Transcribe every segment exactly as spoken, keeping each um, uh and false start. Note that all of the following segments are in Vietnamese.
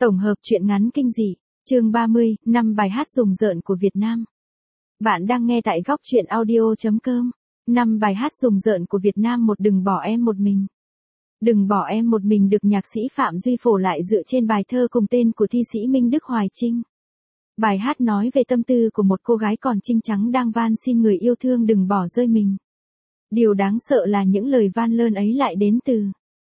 Tổng hợp truyện ngắn kinh dị, chương ba mươi, năm bài hát rùng rợn của Việt Nam. Bạn đang nghe tại góc truyện audio chấm com. năm bài hát rùng rợn của Việt Nam. Một Đừng bỏ em một mình. Đừng bỏ em một mình được nhạc sĩ Phạm Duy phổ lại dựa trên bài thơ cùng tên của thi sĩ Minh Đức Hoài Trinh. Bài hát nói về tâm tư của một cô gái còn trinh trắng đang van xin người yêu thương đừng bỏ rơi mình. Điều đáng sợ là những lời van lơn ấy lại đến từ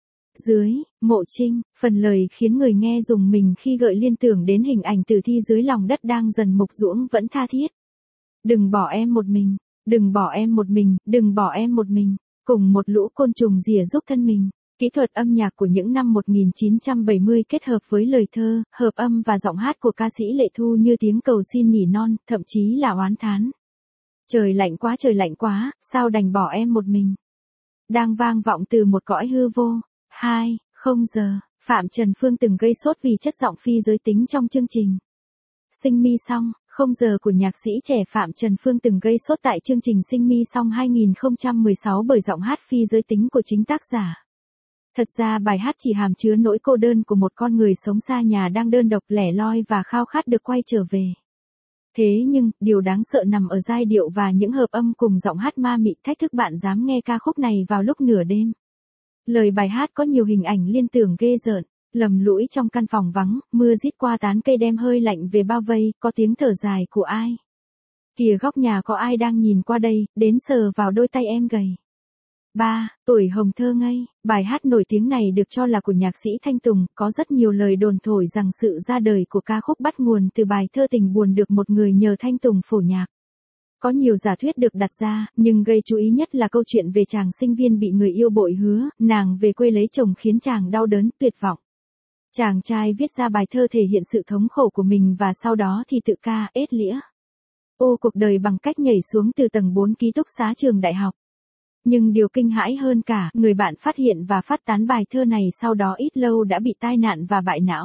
dưới mộ Trinh, phần lời khiến người nghe rùng mình khi gợi liên tưởng đến hình ảnh tử thi dưới lòng đất đang dần mục ruỗng vẫn tha thiết. Đừng bỏ em một mình, đừng bỏ em một mình, đừng bỏ em một mình, cùng một lũ côn trùng rỉa giúp thân mình. Kỹ thuật âm nhạc của những năm một nghìn chín trăm bảy mươi kết hợp với lời thơ, hợp âm và giọng hát của ca sĩ Lệ Thu như tiếng cầu xin nỉ non, thậm chí là oán thán. Trời lạnh quá, trời lạnh quá, sao đành bỏ em một mình. Đang vang vọng từ một cõi hư vô. Hai, không giờ, Phạm Trần Phương từng gây sốt vì chất giọng phi giới tính trong chương trình Sinh Mi Song, không giờ của nhạc sĩ trẻ Phạm Trần Phương từng gây sốt tại chương trình Sinh Mi Song hai nghìn không trăm mười sáu bởi giọng hát phi giới tính của chính tác giả. Thật ra bài hát chỉ hàm chứa nỗi cô đơn của một con người sống xa nhà đang đơn độc lẻ loi và khao khát được quay trở về. Thế nhưng, điều đáng sợ nằm ở giai điệu và những hợp âm cùng giọng hát ma mị thách thức bạn dám nghe ca khúc này vào lúc nửa đêm. Lời bài hát có nhiều hình ảnh liên tưởng ghê rợn, lầm lũi trong căn phòng vắng, mưa rít qua tán cây đem hơi lạnh về bao vây, có tiếng thở dài của ai. Kìa góc nhà có ai đang nhìn qua đây, đến sờ vào đôi tay em gầy. ba. Tuổi hồng thơ ngây, bài hát nổi tiếng này được cho là của nhạc sĩ Thanh Tùng, có rất nhiều lời đồn thổi rằng sự ra đời của ca khúc bắt nguồn từ bài thơ tình buồn được một người nhờ Thanh Tùng phổ nhạc. Có nhiều giả thuyết được đặt ra, nhưng gây chú ý nhất là câu chuyện về chàng sinh viên bị người yêu bội hứa, nàng về quê lấy chồng khiến chàng đau đớn, tuyệt vọng. Chàng trai viết ra bài thơ thể hiện sự thống khổ của mình và sau đó thì tự ca, ết lĩa ô cuộc đời bằng cách nhảy xuống từ tầng bốn ký túc xá trường đại học. Nhưng điều kinh hãi hơn cả, người bạn phát hiện và phát tán bài thơ này sau đó ít lâu đã bị tai nạn và bại não.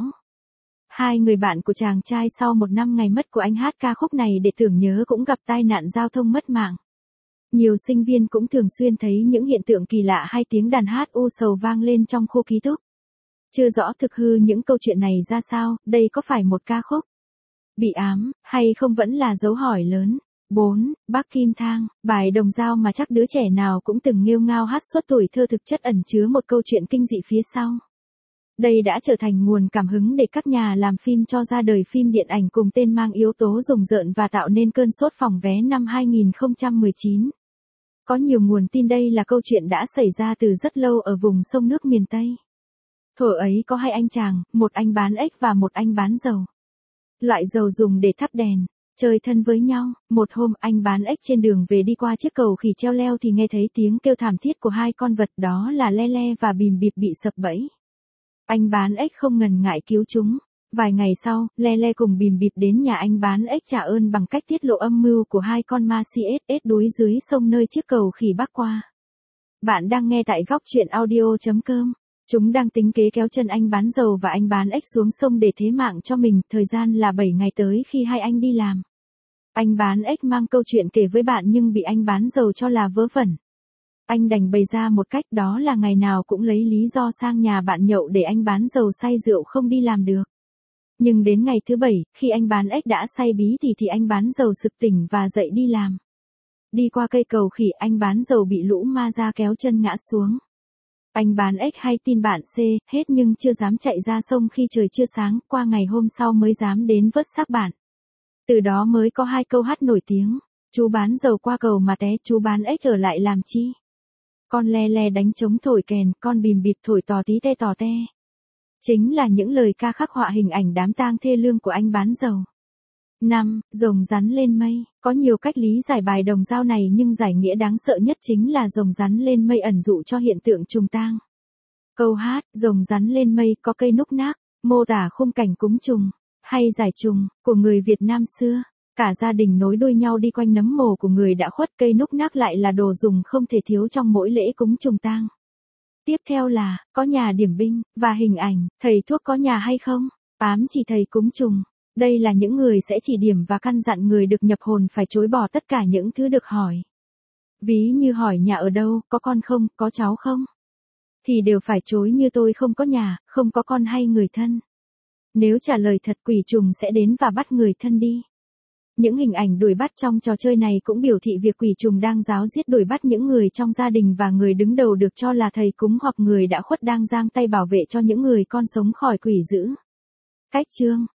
Hai người bạn của chàng trai sau một năm ngày mất của anh hát ca khúc này để tưởng nhớ cũng gặp tai nạn giao thông mất mạng. Nhiều sinh viên cũng thường xuyên thấy những hiện tượng kỳ lạ hay tiếng đàn hát u sầu vang lên trong khu ký túc. Chưa rõ thực hư những câu chuyện này ra sao, đây có phải một ca khúc bị ám, hay không vẫn là dấu hỏi lớn. bốn. Bác Kim Thang, bài đồng dao mà chắc đứa trẻ nào cũng từng nghêu ngao hát suốt tuổi thơ thực chất ẩn chứa một câu chuyện kinh dị phía sau. Đây đã trở thành nguồn cảm hứng để các nhà làm phim cho ra đời phim điện ảnh cùng tên mang yếu tố rùng rợn và tạo nên cơn sốt phòng vé năm hai nghìn không trăm mười chín. Có nhiều nguồn tin đây là câu chuyện đã xảy ra từ rất lâu ở vùng sông nước miền Tây. Thuở ấy có hai anh chàng, một anh bán ếch và một anh bán dầu. Loại dầu dùng để thắp đèn, chơi thân với nhau. Một hôm anh bán ếch trên đường về đi qua chiếc cầu khỉ treo leo thì nghe thấy tiếng kêu thảm thiết của hai con vật, đó là Le Le và Bìm Bịp bị sập bẫy. Anh bán ếch không ngần ngại cứu chúng. Vài ngày sau, Le Le cùng Bìm Bịp đến nhà anh bán ếch trả ơn bằng cách tiết lộ âm mưu của hai con ma si ết ết đuối dưới sông nơi chiếc cầu khỉ bắc qua. Bạn đang nghe tại góc truyện audio chấm com. Chúng đang tính kế kéo chân anh bán dầu và anh bán ếch xuống sông để thế mạng cho mình, thời gian là bảy ngày tới khi hai anh đi làm. Anh bán ếch mang câu chuyện kể với bạn nhưng bị anh bán dầu cho là vớ vẩn. Anh đành bày ra một cách, đó là ngày nào cũng lấy lý do sang nhà bạn nhậu để anh bán dầu say rượu không đi làm được. Nhưng đến ngày thứ bảy, khi anh bán ếch đã say bí thì thì anh bán dầu sực tỉnh và dậy đi làm. Đi qua cây cầu khỉ, anh bán dầu bị lũ ma ra kéo chân ngã xuống. Anh bán ếch hay tin bạn C, hết nhưng chưa dám chạy ra sông khi trời chưa sáng, qua ngày hôm sau mới dám đến vớt xác bạn. Từ đó mới có hai câu hát nổi tiếng, chú bán dầu qua cầu mà té, chú bán ếch ở lại làm chi. Con Le Le đánh trống thổi kèn, con Bìm Bịp thổi tò tí te tò te. Chính là những lời ca khắc họa hình ảnh đám tang thê lương của anh bán dầu. năm. Rồng rắn lên mây, có nhiều cách lý giải bài đồng dao này nhưng giải nghĩa đáng sợ nhất chính là rồng rắn lên mây ẩn dụ cho hiện tượng trùng tang. Câu hát, rồng rắn lên mây có cây núc nác, mô tả khung cảnh cúng trùng, hay giải trùng, của người Việt Nam xưa. Cả gia đình nối đuôi nhau đi quanh nấm mồ của người đã khuất, cây núc nác lại là đồ dùng không thể thiếu trong mỗi lễ cúng trùng tang. Tiếp theo là, có nhà điểm binh, và hình ảnh, thầy thuốc có nhà hay không? Ám chỉ thầy cúng trùng. Đây là những người sẽ chỉ điểm và căn dặn người được nhập hồn phải chối bỏ tất cả những thứ được hỏi. Ví như hỏi nhà ở đâu, có con không, có cháu không? Thì đều phải chối như tôi không có nhà, không có con hay người thân. Nếu trả lời thật quỷ trùng sẽ đến và bắt người thân đi. Những hình ảnh đuổi bắt trong trò chơi này cũng biểu thị việc quỷ trùng đang ráo riết đuổi bắt những người trong gia đình và người đứng đầu được cho là thầy cúng hoặc người đã khuất đang giang tay bảo vệ cho những người con sống khỏi quỷ dữ. Cách chương